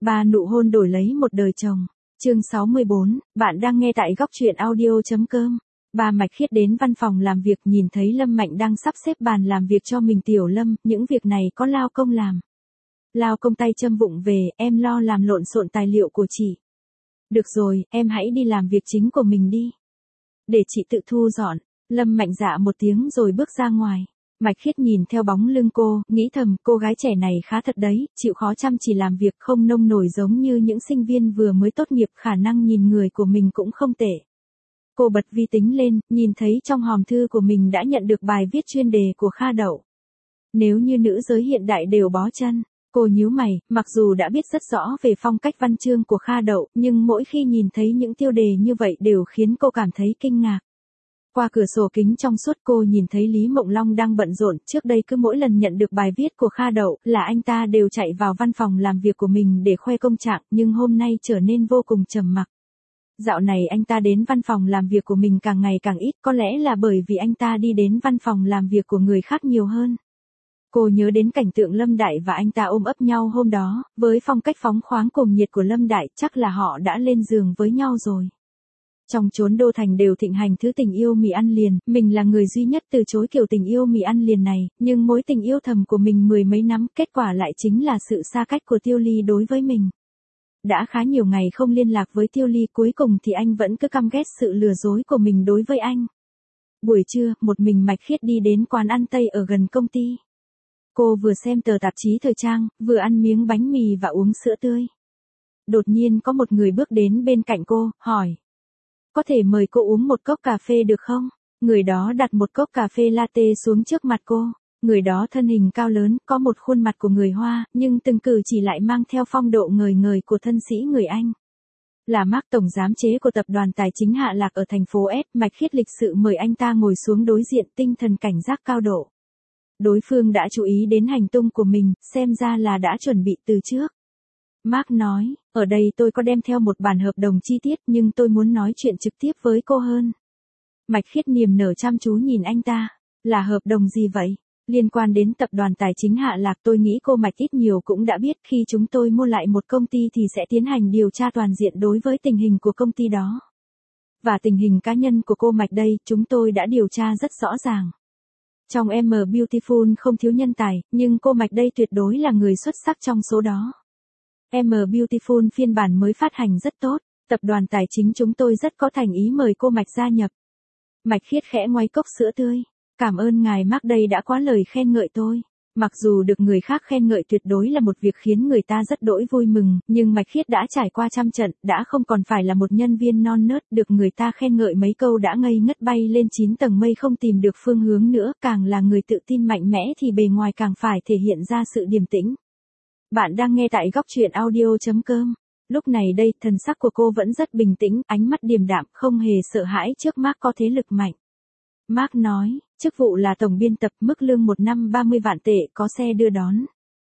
Ba nụ hôn đổi lấy một đời chồng. Chương 64, bạn đang nghe tại góc truyện audio.com. Ba Mạch Khiết đến văn phòng làm việc, nhìn thấy Lâm Mạnh đang sắp xếp bàn làm việc cho mình. Tiểu Lâm, những việc này có Lao công làm. Lao công tay châm vụng về, em lo làm lộn xộn tài liệu của chị. Được rồi, em hãy đi làm việc chính của mình đi. Để chị tự thu dọn. Lâm Mạnh dạ một tiếng rồi bước ra ngoài. Mạch Khiết nhìn theo bóng lưng cô, nghĩ thầm, cô gái trẻ này khá thật đấy, chịu khó chăm chỉ làm việc, không nông nổi giống như những sinh viên vừa mới tốt nghiệp, khả năng nhìn người của mình cũng không tệ. Cô bật vi tính lên, nhìn thấy trong hòm thư của mình đã nhận được bài viết chuyên đề của Kha Đậu. Nếu như nữ giới hiện đại đều bó chân, cô nhíu mày, mặc dù đã biết rất rõ về phong cách văn chương của Kha Đậu, nhưng mỗi khi nhìn thấy những tiêu đề như vậy đều khiến cô cảm thấy kinh ngạc. Qua cửa sổ kính trong suốt cô nhìn thấy Lý Mộng Long đang bận rộn, trước đây cứ mỗi lần nhận được bài viết của Kha Đậu là anh ta đều chạy vào văn phòng làm việc của mình để khoe công trạng, nhưng hôm nay trở nên vô cùng trầm mặc. Dạo này anh ta đến văn phòng làm việc của mình càng ngày càng ít, có lẽ là bởi vì anh ta đi đến văn phòng làm việc của người khác nhiều hơn. Cô nhớ đến cảnh tượng Lâm Đại và anh ta ôm ấp nhau hôm đó, với phong cách phóng khoáng cuồng nhiệt của Lâm Đại, chắc là họ đã lên giường với nhau rồi. Trong chốn đô thành đều thịnh hành thứ tình yêu mì ăn liền, mình là người duy nhất từ chối kiểu tình yêu mì ăn liền này, nhưng mối tình yêu thầm của mình mười mấy năm, kết quả lại chính là sự xa cách của Tiêu Ly đối với mình. Đã khá nhiều ngày không liên lạc với Tiêu Ly, cuối cùng thì anh vẫn cứ căm ghét sự lừa dối của mình đối với anh. Buổi trưa, một mình Mạch Khiết đi đến quán ăn Tây ở gần công ty. Cô vừa xem tờ tạp chí thời trang, vừa ăn miếng bánh mì và uống sữa tươi. Đột nhiên có một người bước đến bên cạnh cô, hỏi. Có thể mời cô uống một cốc cà phê được không? Người đó đặt một cốc cà phê latte xuống trước mặt cô. Người đó thân hình cao lớn, có một khuôn mặt của người Hoa, nhưng từng cử chỉ lại mang theo phong độ ngời ngời của thân sĩ người Anh. Là Mark tổng giám chế của tập đoàn tài chính Hạ Lạc ở thành phố S, Mạch Khiết lịch sự mời anh ta ngồi xuống đối diện, tinh thần cảnh giác cao độ. Đối phương đã chú ý đến hành tung của mình, xem ra là đã chuẩn bị từ trước. Mark nói, ở đây tôi có đem theo một bản hợp đồng chi tiết, nhưng tôi muốn nói chuyện trực tiếp với cô hơn. Mạch Khiết niềm nở chăm chú nhìn anh ta. Là hợp đồng gì vậy? Liên quan đến tập đoàn tài chính Hạ Lạc, tôi nghĩ cô Mạch ít nhiều cũng đã biết, khi chúng tôi mua lại một công ty thì sẽ tiến hành điều tra toàn diện đối với tình hình của công ty đó. Và tình hình cá nhân của cô Mạch đây, chúng tôi đã điều tra rất rõ ràng. Trong M Beautiful không thiếu nhân tài, nhưng cô Mạch đây tuyệt đối là người xuất sắc trong số đó. M Beautiful phiên bản mới phát hành rất tốt, tập đoàn tài chính chúng tôi rất có thành ý mời cô Mạch gia nhập. Mạch Khiết khẽ ngoáy cốc sữa tươi. Cảm ơn ngài Mark đây đã quá lời khen ngợi tôi. Mặc dù được người khác khen ngợi tuyệt đối là một việc khiến người ta rất đỗi vui mừng, nhưng Mạch Khiết đã trải qua trăm trận, đã không còn phải là một nhân viên non nớt, được người ta khen ngợi mấy câu đã ngây ngất bay lên 9 tầng mây không tìm được phương hướng nữa, càng là người tự tin mạnh mẽ thì bề ngoài càng phải thể hiện ra sự điềm tĩnh. Bạn đang nghe tại góc truyện audio.com. Lúc này đây, thần sắc của cô vẫn rất bình tĩnh, ánh mắt điềm đạm, không hề sợ hãi trước Mark có thế lực mạnh. Mark nói, chức vụ là tổng biên tập, mức lương một năm 30 vạn tệ, có xe đưa đón.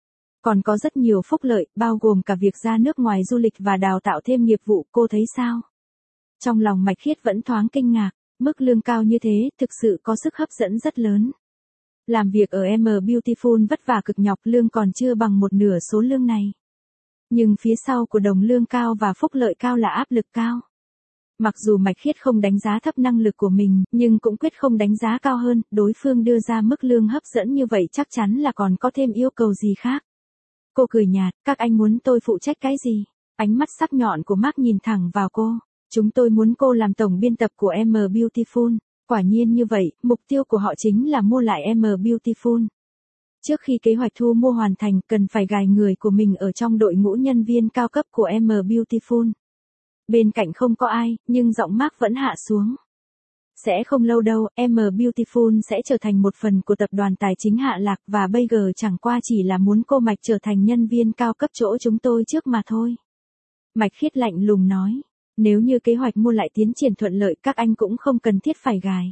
Còn có rất nhiều phúc lợi, bao gồm cả việc ra nước ngoài du lịch và đào tạo thêm nghiệp vụ, cô thấy sao? Trong lòng Mạch Khiết vẫn thoáng kinh ngạc, mức lương cao như thế, thực sự có sức hấp dẫn rất lớn. Làm việc ở M Beautiful vất vả cực nhọc, lương còn chưa bằng một nửa số lương này. Nhưng phía sau của đồng lương cao và phúc lợi cao là áp lực cao. Mặc dù Mạch Khiết không đánh giá thấp năng lực của mình, nhưng cũng quyết không đánh giá cao hơn, đối phương đưa ra mức lương hấp dẫn như vậy chắc chắn là còn có thêm yêu cầu gì khác. Cô cười nhạt, các anh muốn tôi phụ trách cái gì? Ánh mắt sắc nhọn của Mark nhìn thẳng vào cô. Chúng tôi muốn cô làm tổng biên tập của M Beautiful. Quả nhiên như vậy, mục tiêu của họ chính là mua lại M Beautiful. Trước khi kế hoạch thu mua hoàn thành, cần phải gài người của mình ở trong đội ngũ nhân viên cao cấp của M Beautiful. Bên cạnh không có ai, nhưng giọng Mark vẫn hạ xuống. Sẽ không lâu đâu, M Beautiful sẽ trở thành một phần của tập đoàn tài chính Hạ Lạc, và bây giờ chẳng qua chỉ là muốn cô Mạch trở thành nhân viên cao cấp chỗ chúng tôi trước mà thôi. Mạch Khiết lạnh lùng nói, nếu như kế hoạch mua lại tiến triển thuận lợi, các anh cũng không cần thiết phải gài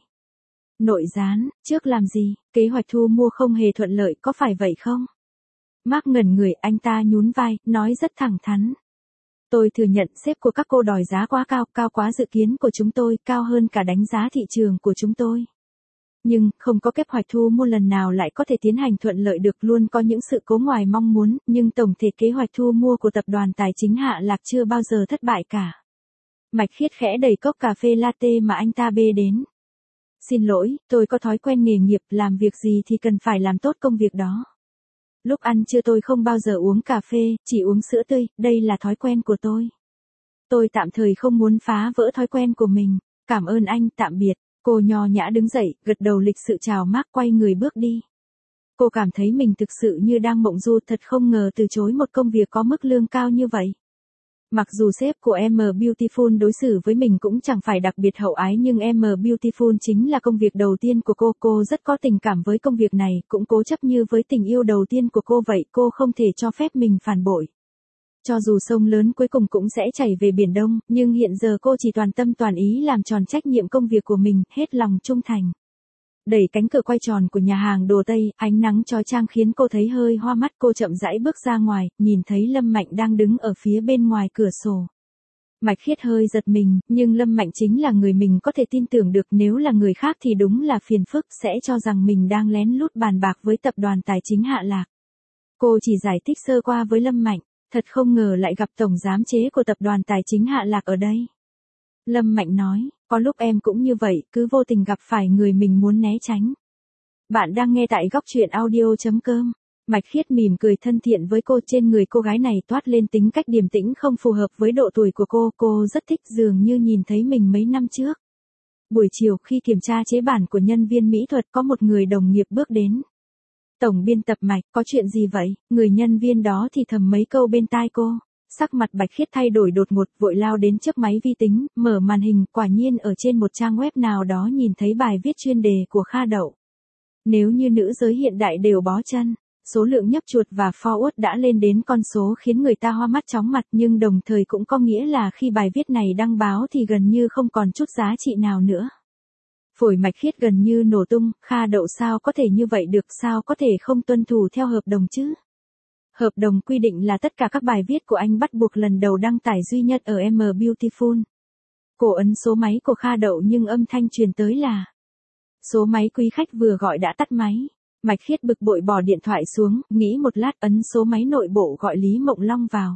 nội gián, trước làm gì, kế hoạch thu mua không hề thuận lợi, có phải vậy không? Mark ngẩn người, anh ta nhún vai, nói rất thẳng thắn. Tôi thừa nhận sếp của các cô đòi giá quá cao, cao quá dự kiến của chúng tôi, cao hơn cả đánh giá thị trường của chúng tôi. Nhưng, không có kế hoạch thu mua lần nào lại có thể tiến hành thuận lợi được, luôn có những sự cố ngoài mong muốn, nhưng tổng thể kế hoạch thu mua của tập đoàn tài chính Hạ Lạc chưa bao giờ thất bại cả. Mạch Khiết khẽ đẩy cốc cà phê latte mà anh ta bê đến. Xin lỗi, tôi có thói quen nghề nghiệp, làm việc gì thì cần phải làm tốt công việc đó. Lúc ăn trưa tôi không bao giờ uống cà phê, chỉ uống sữa tươi, đây là thói quen của tôi. Tôi tạm thời không muốn phá vỡ thói quen của mình. Cảm ơn anh, tạm biệt. Cô nho nhã đứng dậy, gật đầu lịch sự chào Mark, quay người bước đi. Cô cảm thấy mình thực sự như đang mộng du, thật không ngờ từ chối một công việc có mức lương cao như vậy. Mặc dù sếp của M Beautiful đối xử với mình cũng chẳng phải đặc biệt hậu ái, nhưng M Beautiful chính là công việc đầu tiên của cô rất có tình cảm với công việc này, cũng cố chấp như với tình yêu đầu tiên của cô vậy, cô không thể cho phép mình phản bội. Cho dù sông lớn cuối cùng cũng sẽ chảy về Biển Đông, nhưng hiện giờ cô chỉ toàn tâm toàn ý làm tròn trách nhiệm công việc của mình, hết lòng trung thành. Đẩy cánh cửa quay tròn của nhà hàng đồ Tây, ánh nắng chói chang khiến cô thấy hơi hoa mắt, cô chậm rãi bước ra ngoài, nhìn thấy Lâm Mạnh đang đứng ở phía bên ngoài cửa sổ. Mạch Khiết hơi giật mình, nhưng Lâm Mạnh chính là người mình có thể tin tưởng được, nếu là người khác thì đúng là phiền phức, sẽ cho rằng mình đang lén lút bàn bạc với tập đoàn tài chính Hạ Lạc. Cô chỉ giải thích sơ qua với Lâm Mạnh, thật không ngờ lại gặp tổng giám chế của tập đoàn tài chính Hạ Lạc ở đây. Lâm Mạnh nói, có lúc em cũng như vậy, cứ vô tình gặp phải người mình muốn né tránh. Bạn đang nghe tại góc truyện audio.com. Mạch Khiết mỉm cười thân thiện với cô, trên người cô gái này toát lên tính cách điềm tĩnh không phù hợp với độ tuổi của cô rất thích, dường như nhìn thấy mình mấy năm trước. Buổi chiều khi kiểm tra chế bản của nhân viên mỹ thuật, có một người đồng nghiệp bước đến. Tổng biên tập Mạch, có chuyện gì vậy? Người nhân viên đó thì thầm mấy câu bên tai cô. Sắc mặt Bạch Khiết thay đổi đột ngột, vội lao đến trước máy vi tính, mở màn hình, quả nhiên ở trên một trang web nào đó nhìn thấy bài viết chuyên đề của Kha Đậu. Nếu như nữ giới hiện đại đều bó chân, số lượng nhấp chuột và forward đã lên đến con số khiến người ta hoa mắt chóng mặt, nhưng đồng thời cũng có nghĩa là khi bài viết này đăng báo thì gần như không còn chút giá trị nào nữa. Phổi Mạch Khiết gần như nổ tung, Kha Đậu sao có thể như vậy được, sao có thể không tuân thủ theo hợp đồng chứ? Hợp đồng quy định là tất cả các bài viết của anh bắt buộc lần đầu đăng tải duy nhất ở M Beautiful. Cô ấn số máy của Kha Đậu nhưng âm thanh truyền tới là số máy quý khách vừa gọi đã tắt máy. Mạch Khiết bực bội bỏ điện thoại xuống, nghĩ một lát ấn số máy nội bộ gọi Lý Mộng Long vào.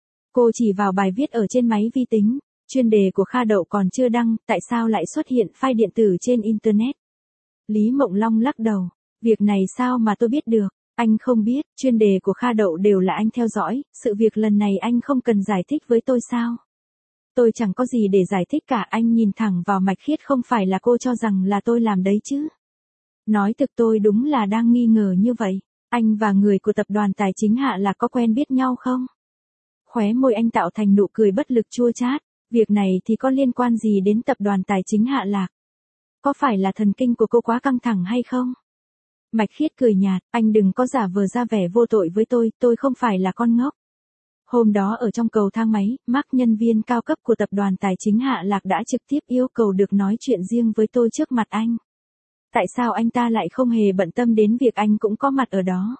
Cô chỉ vào bài viết ở trên máy vi tính, chuyên đề của Kha Đậu còn chưa đăng, tại sao lại xuất hiện file điện tử trên Internet? Lý Mộng Long lắc đầu, việc này sao mà tôi biết được? Anh không biết, chuyên đề của Kha Đậu đều là anh theo dõi, sự việc lần này anh không cần giải thích với tôi sao? Tôi chẳng có gì để giải thích cả, anh nhìn thẳng vào Mạch Khiết, không phải là cô cho rằng là tôi làm đấy chứ? Nói thực tôi đúng là đang nghi ngờ như vậy. Anh và người của tập đoàn tài chính Hạ Lạc có quen biết nhau không? Khóe môi anh tạo thành nụ cười bất lực chua chát. Việc này thì có liên quan gì đến tập đoàn tài chính Hạ Lạc? Có phải là thần kinh của cô quá căng thẳng hay không? Mạch Khiết cười nhạt, anh đừng có giả vờ ra vẻ vô tội với tôi không phải là con ngốc. Hôm đó ở trong cầu thang máy, Mark, nhân viên cao cấp của tập đoàn tài chính Hạ Lạc đã trực tiếp yêu cầu được nói chuyện riêng với tôi trước mặt anh. Tại sao anh ta lại không hề bận tâm đến việc anh cũng có mặt ở đó?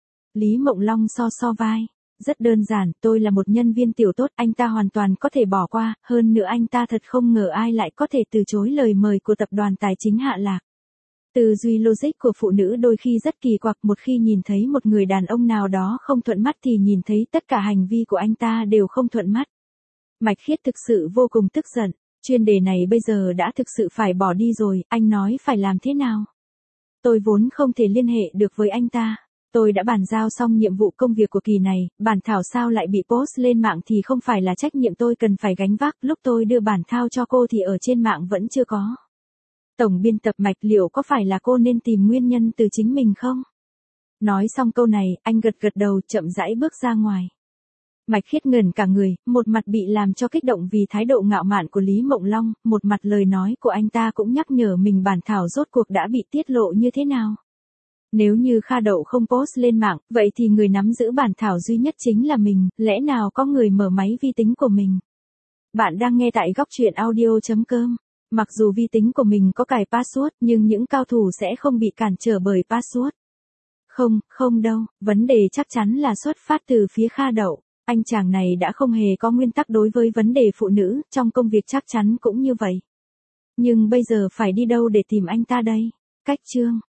Lý Mộng Long so vai. Rất đơn giản, tôi là một nhân viên tiểu tốt, anh ta hoàn toàn có thể bỏ qua, hơn nữa anh ta thật không ngờ ai lại có thể từ chối lời mời của tập đoàn tài chính Hạ Lạc. Tư duy logic của phụ nữ đôi khi rất kỳ quặc, một khi nhìn thấy một người đàn ông nào đó không thuận mắt thì nhìn thấy tất cả hành vi của anh ta đều không thuận mắt. Mạch Khiết thực sự vô cùng tức giận, chuyên đề này bây giờ đã thực sự phải bỏ đi rồi, anh nói phải làm thế nào? Tôi vốn không thể liên hệ được với anh ta. Tôi đã bàn giao xong nhiệm vụ công việc của kỳ này, bản thảo sao lại bị post lên mạng thì không phải là trách nhiệm tôi cần phải gánh vác, lúc tôi đưa bản thao cho cô thì ở trên mạng vẫn chưa có. Tổng biên tập Mạch, liệu có phải là cô nên tìm nguyên nhân từ chính mình không? Nói xong câu này, anh gật đầu chậm rãi bước ra ngoài. Mạch Khiết ngẩn cả người, một mặt bị làm cho kích động vì thái độ ngạo mạn của Lý Mộng Long, một mặt lời nói của anh ta cũng nhắc nhở mình bản thảo rốt cuộc đã bị tiết lộ như thế nào. Nếu như Kha Đậu không post lên mạng, vậy thì người nắm giữ bản thảo duy nhất chính là mình, lẽ nào có người mở máy vi tính của mình? Bạn đang nghe tại góc truyện audio.com. Mặc dù vi tính của mình có cài password, nhưng những cao thủ sẽ không bị cản trở bởi password. Không đâu, vấn đề chắc chắn là xuất phát từ phía Kha Đậu. Anh chàng này đã không hề có nguyên tắc đối với vấn đề phụ nữ, trong công việc chắc chắn cũng như vậy. Nhưng bây giờ phải đi đâu để tìm anh ta đây? Cách chương